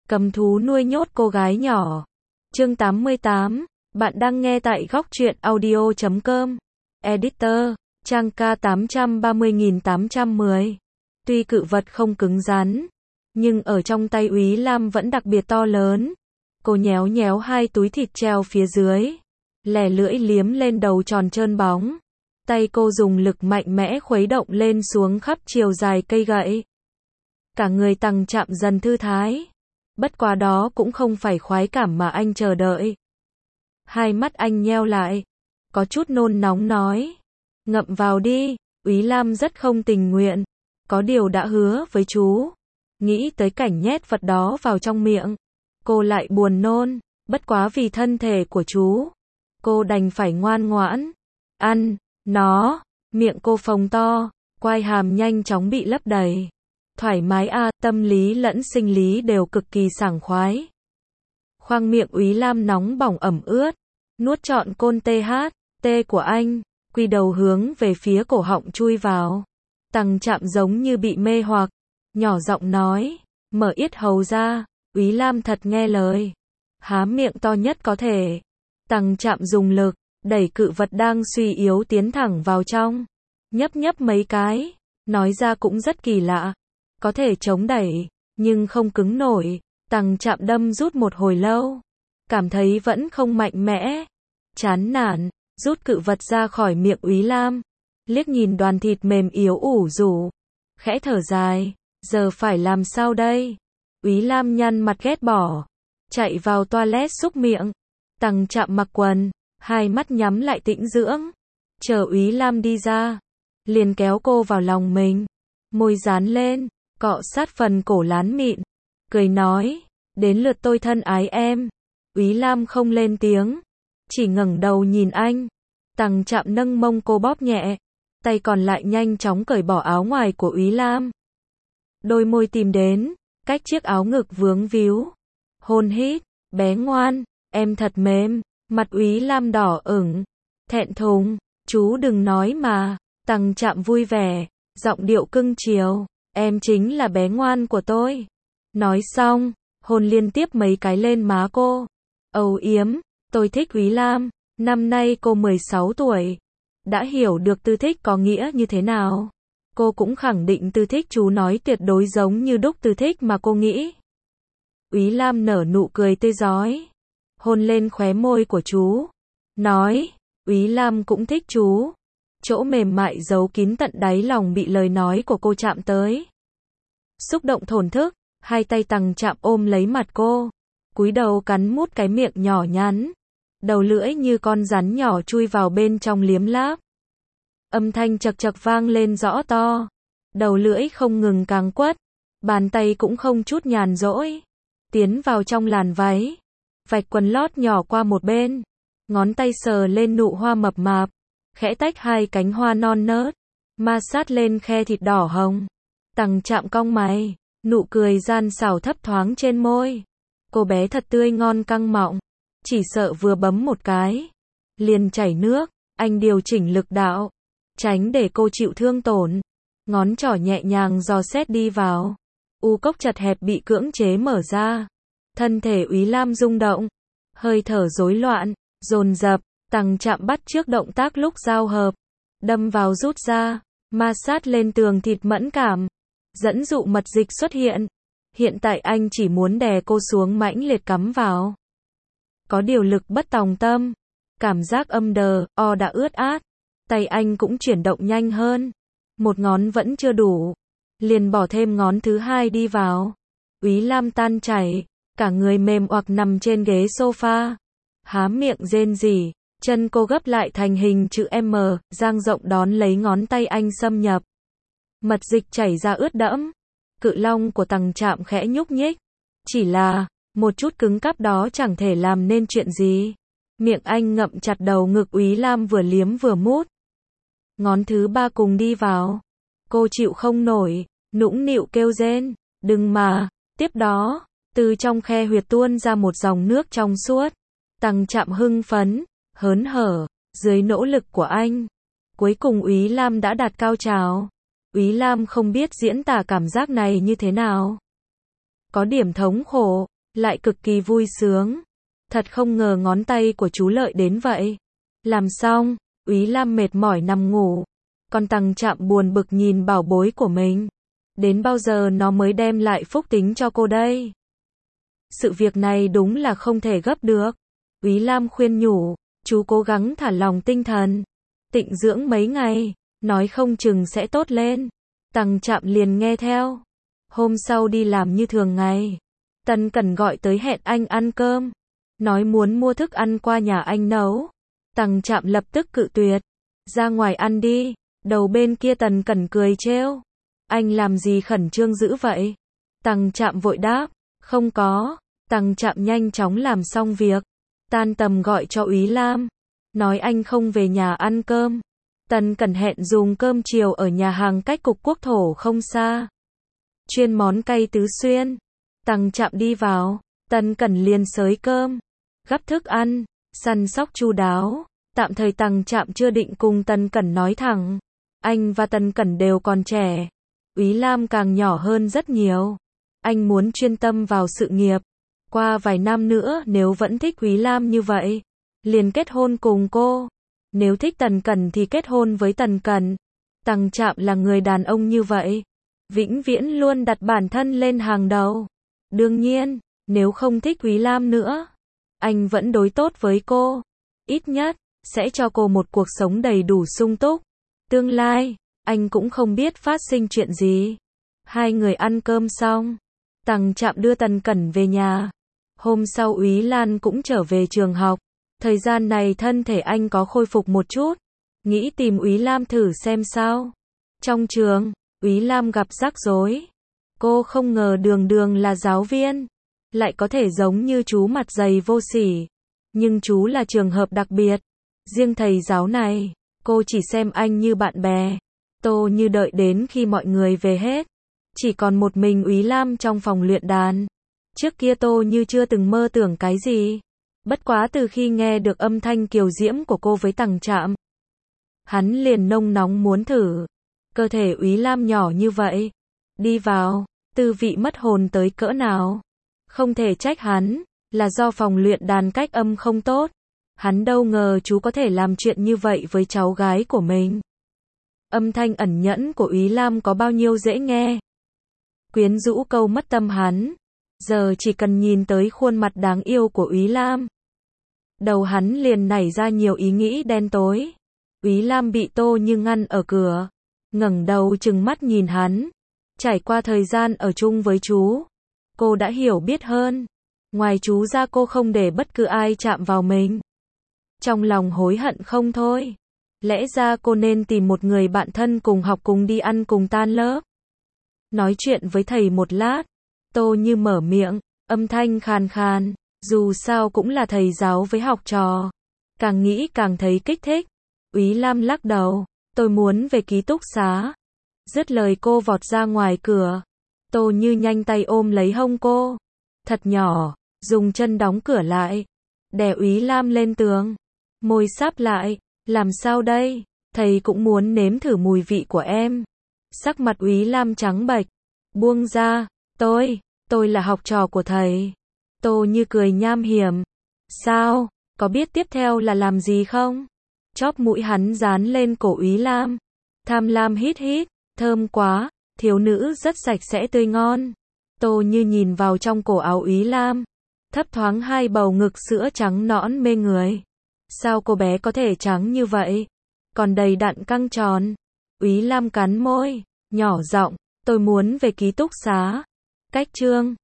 Cầm thú nuôi nhốt cô gái nhỏ. Chương 88. Bạn đang nghe tại góc truyện audio.com. Editor, trang K830810. Tuy cự vật không cứng rắn, nhưng ở trong tay Úy Lam vẫn đặc biệt to lớn. Cô nhéo nhéo hai túi thịt treo phía dưới, lẻ lưỡi liếm lên đầu tròn trơn bóng. Tay cô dùng lực mạnh mẽ khuấy động lên xuống khắp chiều dài cây gậy. Cả người Tằng Trạm dần thư thái. Bất quá đó cũng không phải khoái cảm mà anh chờ đợi. Hai mắt anh nheo lại, có chút nôn nóng nói. Ngậm vào đi. Úy Lam rất không tình nguyện. Có điều đã hứa với chú. Nghĩ tới cảnh nhét vật đó vào trong miệng, cô lại buồn nôn. Bất quá vì thân thể của chú, cô đành phải ngoan ngoãn ăn nó. Miệng cô phồng to, quai hàm nhanh chóng bị lấp đầy. Thoải mái a, tâm lý lẫn sinh lý đều cực kỳ sảng khoái. Khoang miệng Úy Lam nóng bỏng ẩm ướt, nuốt trọn côn THT của anh, quy đầu hướng về phía cổ họng chui vào. Tằng Trạm giống như bị mê hoặc, nhỏ giọng nói, mở yết hầu ra. Úy Lam thật nghe lời, há miệng to nhất có thể. Tằng Trạm dùng lực, đẩy cự vật đang suy yếu tiến thẳng vào trong. Nhấp nhấp mấy cái, nói ra cũng rất kỳ lạ. Có thể chống đẩy, nhưng không cứng nổi. Tằng Trạm đâm rút một hồi lâu, cảm thấy vẫn không mạnh mẽ. Chán nản, rút cự vật ra khỏi miệng Úy Lam. Liếc nhìn đoàn thịt mềm yếu ủ rũ, khẽ thở dài, giờ phải làm sao đây? Úy Lam nhăn mặt ghét bỏ, chạy vào toilet xúc miệng. Tằng Trạm mặc quần, hai mắt nhắm lại tĩnh dưỡng. Chờ Úy Lam đi ra, liền kéo cô vào lòng mình, môi dán lên, cọ sát phần cổ lán mịn, cười nói, đến lượt tôi thân ái em. Úy Lam không lên tiếng, chỉ ngẩng đầu nhìn anh. Tằng Trạm nâng mông cô bóp nhẹ, tay còn lại nhanh chóng cởi bỏ áo ngoài của Úy Lam. Đôi môi tìm đến, cách chiếc áo ngực vướng víu. Hôn hít, bé ngoan, em thật mềm. Mặt Úy Lam đỏ ửng, thẹn thùng, chú đừng nói mà. Tằng Trạm vui vẻ, giọng điệu cưng chiều, em chính là bé ngoan của tôi. Nói xong, hôn liên tiếp mấy cái lên má cô. Âu yếm, tôi thích Úy Lam. Năm nay cô 16 tuổi, đã hiểu được từ thích có nghĩa như thế nào. Cô cũng khẳng định từ thích chú nói tuyệt đối giống như đúc từ thích mà cô nghĩ. Úy Lam nở nụ cười tươi rói, hôn lên khóe môi của chú, nói, Úy Lam cũng thích chú. Chỗ mềm mại giấu kín tận đáy lòng bị lời nói của cô chạm tới. Xúc động thổn thức, hai tay Tằng Trạm ôm lấy mặt cô, cúi đầu cắn mút cái miệng nhỏ nhắn. Đầu lưỡi như con rắn nhỏ chui vào bên trong liếm láp. Âm thanh chật chật vang lên rõ to. Đầu lưỡi không ngừng cáng quất, bàn tay cũng không chút nhàn rỗi, tiến vào trong làn váy, vạch quần lót nhỏ qua một bên, ngón tay sờ lên nụ hoa mập mạp, khẽ tách hai cánh hoa non nớt, ma sát lên khe thịt đỏ hồng. Tằng Trạm cong mày, nụ cười gian xảo thấp thoáng trên môi. Cô bé thật tươi ngon căng mọng, chỉ sợ vừa bấm một cái, liền chảy nước. Anh điều chỉnh lực đạo, tránh để cô chịu thương tổn. Ngón trỏ nhẹ nhàng dò xét đi vào. U cốc chật hẹp bị cưỡng chế mở ra. Thân thể Úy Lam rung động, hơi thở rối loạn, dồn dập. Tằng Trạm bắt chước động tác lúc giao hợp, đâm vào rút ra, ma sát lên tường thịt mẫn cảm, dẫn dụ mật dịch xuất hiện. Hiện tại anh chỉ muốn đè cô xuống mãnh liệt cắm vào. Có điều lực bất tòng tâm, cảm giác âm đờ, đã ướt át. Tay anh cũng chuyển động nhanh hơn. Một ngón vẫn chưa đủ, liền bỏ thêm ngón thứ hai đi vào. Úy Lam tan chảy, cả người mềm oặc nằm trên ghế sofa, há miệng rên rỉ, chân cô gấp lại thành hình chữ M, dang rộng đón lấy ngón tay anh xâm nhập. Mật dịch chảy ra ướt đẫm. Cự long của Tằng Trạm khẽ nhúc nhích, chỉ là một chút cứng cáp đó chẳng thể làm nên chuyện gì. Miệng anh ngậm chặt đầu ngực Úy Lam vừa liếm vừa mút. Ngón thứ ba cùng đi vào. Cô chịu không nổi, nũng nịu kêu rên, đừng mà. Tiếp đó, từ trong khe huyệt tuôn ra một dòng nước trong suốt. Tằng Trạm hưng phấn, hớn hở, dưới nỗ lực của anh. Cuối cùng Úy Lam đã đạt cao trào. Úy Lam không biết diễn tả cảm giác này như thế nào. Có điểm thống khổ, lại cực kỳ vui sướng. Thật không ngờ ngón tay của chú lợi đến vậy. Làm xong, Úy Lam mệt mỏi nằm ngủ. Còn Tằng Trạm buồn bực nhìn bảo bối của mình. Đến bao giờ nó mới đem lại phúc tính cho cô đây? Sự việc này đúng là không thể gấp được. Úy Lam khuyên nhủ, chú cố gắng thả lỏng tinh thần. Tịnh dưỡng mấy ngày, nói không chừng sẽ tốt lên. Tằng Trạm liền nghe theo. Hôm sau đi làm như thường ngày. Tần Cẩn gọi tới hẹn anh ăn cơm. Nói muốn mua thức ăn qua nhà anh nấu. Tằng Trạm lập tức cự tuyệt. Ra ngoài ăn đi. Đầu bên kia Tần Cẩn cười trêu. Anh làm gì khẩn trương dữ vậy? Tằng Trạm vội đáp. Không có. Tằng Trạm nhanh chóng làm xong việc. Tan tầm gọi cho Úy Lam. Nói anh không về nhà ăn cơm. Tần Cẩn hẹn dùng cơm chiều ở nhà hàng cách cục quốc thổ không xa. Chuyên món cay tứ xuyên. Tằng Trạm đi vào. Tần Cẩn liền xới cơm. Gắp thức ăn. Săn sóc chu đáo. Tạm thời Tằng Trạm chưa định cùng Tần Cẩn nói thẳng. Anh và Tần Cẩn đều còn trẻ. Úy Lam càng nhỏ hơn rất nhiều. Anh muốn chuyên tâm vào sự nghiệp. Qua vài năm nữa nếu vẫn thích Úy Lam như vậy, liền kết hôn cùng cô. Nếu thích Tần Cẩn thì kết hôn với Tần Cẩn. Tằng Trạm là người đàn ông như vậy. Vĩnh viễn luôn đặt bản thân lên hàng đầu. Đương nhiên, nếu không thích Úy Lam nữa, anh vẫn đối tốt với cô. Ít nhất, sẽ cho cô một cuộc sống đầy đủ sung túc. Tương lai, anh cũng không biết phát sinh chuyện gì. Hai người ăn cơm xong, Tằng Trạm đưa Tần Cẩn về nhà. Hôm sau Úy Lan cũng trở về trường học. Thời gian này thân thể anh có khôi phục một chút. Nghĩ tìm Úy Lam thử xem sao. Trong trường, Úy Lam gặp rắc rối. Cô không ngờ Đường Đường là giáo viên. Lại có thể giống như chú mặt dày vô sỉ. Nhưng chú là trường hợp đặc biệt. Riêng thầy giáo này, cô chỉ xem anh như bạn bè. Tô Như đợi đến khi mọi người về hết. Chỉ còn một mình Úy Lam trong phòng luyện đàn. Trước kia Tô Như chưa từng mơ tưởng cái gì. Bất quá từ khi nghe được âm thanh kiều diễm của cô với Tằng Trạm, hắn liền nông nóng muốn thử. Cơ thể Úy Lam nhỏ như vậy, đi vào, tư vị mất hồn tới cỡ nào. Không thể trách hắn, là do phòng luyện đàn cách âm không tốt. Hắn đâu ngờ chú có thể làm chuyện như vậy với cháu gái của mình. Âm thanh ẩn nhẫn của Úy Lam có bao nhiêu dễ nghe. Quyến rũ câu mất tâm hắn. Giờ chỉ cần nhìn tới khuôn mặt đáng yêu của Úy Lam, đầu hắn liền nảy ra nhiều ý nghĩ đen tối. Úy Lam bị Tô Như ngăn ở cửa, ngẩng đầu trừng mắt nhìn hắn. Trải qua thời gian ở chung với chú, cô đã hiểu biết hơn. Ngoài chú ra cô không để bất cứ ai chạm vào mình. Trong lòng hối hận không thôi. Lẽ ra cô nên tìm một người bạn thân cùng học cùng đi ăn cùng tan lớp. Nói chuyện với thầy một lát, Tô Như mở miệng, âm thanh khàn khàn, dù sao cũng là thầy giáo với học trò. Càng nghĩ càng thấy kích thích. Úy Lam lắc đầu, tôi muốn về ký túc xá. Dứt lời cô vọt ra ngoài cửa. Tô Như nhanh tay ôm lấy hông cô. Thật nhỏ, dùng chân đóng cửa lại. Đè Úy Lam lên tường. Môi sáp lại, làm sao đây? Thầy cũng muốn nếm thử mùi vị của em. Sắc mặt Úy Lam trắng bệch. Buông ra, tôi là học trò của thầy. Tô Như cười nham hiểm. Sao, có biết tiếp theo là làm gì không? Chóp mũi hắn dán lên cổ Úy Lam. Tham lam hít hít, thơm quá, thiếu nữ rất sạch sẽ tươi ngon. Tô Như nhìn vào trong cổ áo Úy Lam. Thấp thoáng hai bầu ngực sữa trắng nõn mê người. Sao cô bé có thể trắng như vậy? Còn đầy đặn căng tròn. Úy Lam cắn môi, nhỏ giọng, tôi muốn về ký túc xá. Cách chương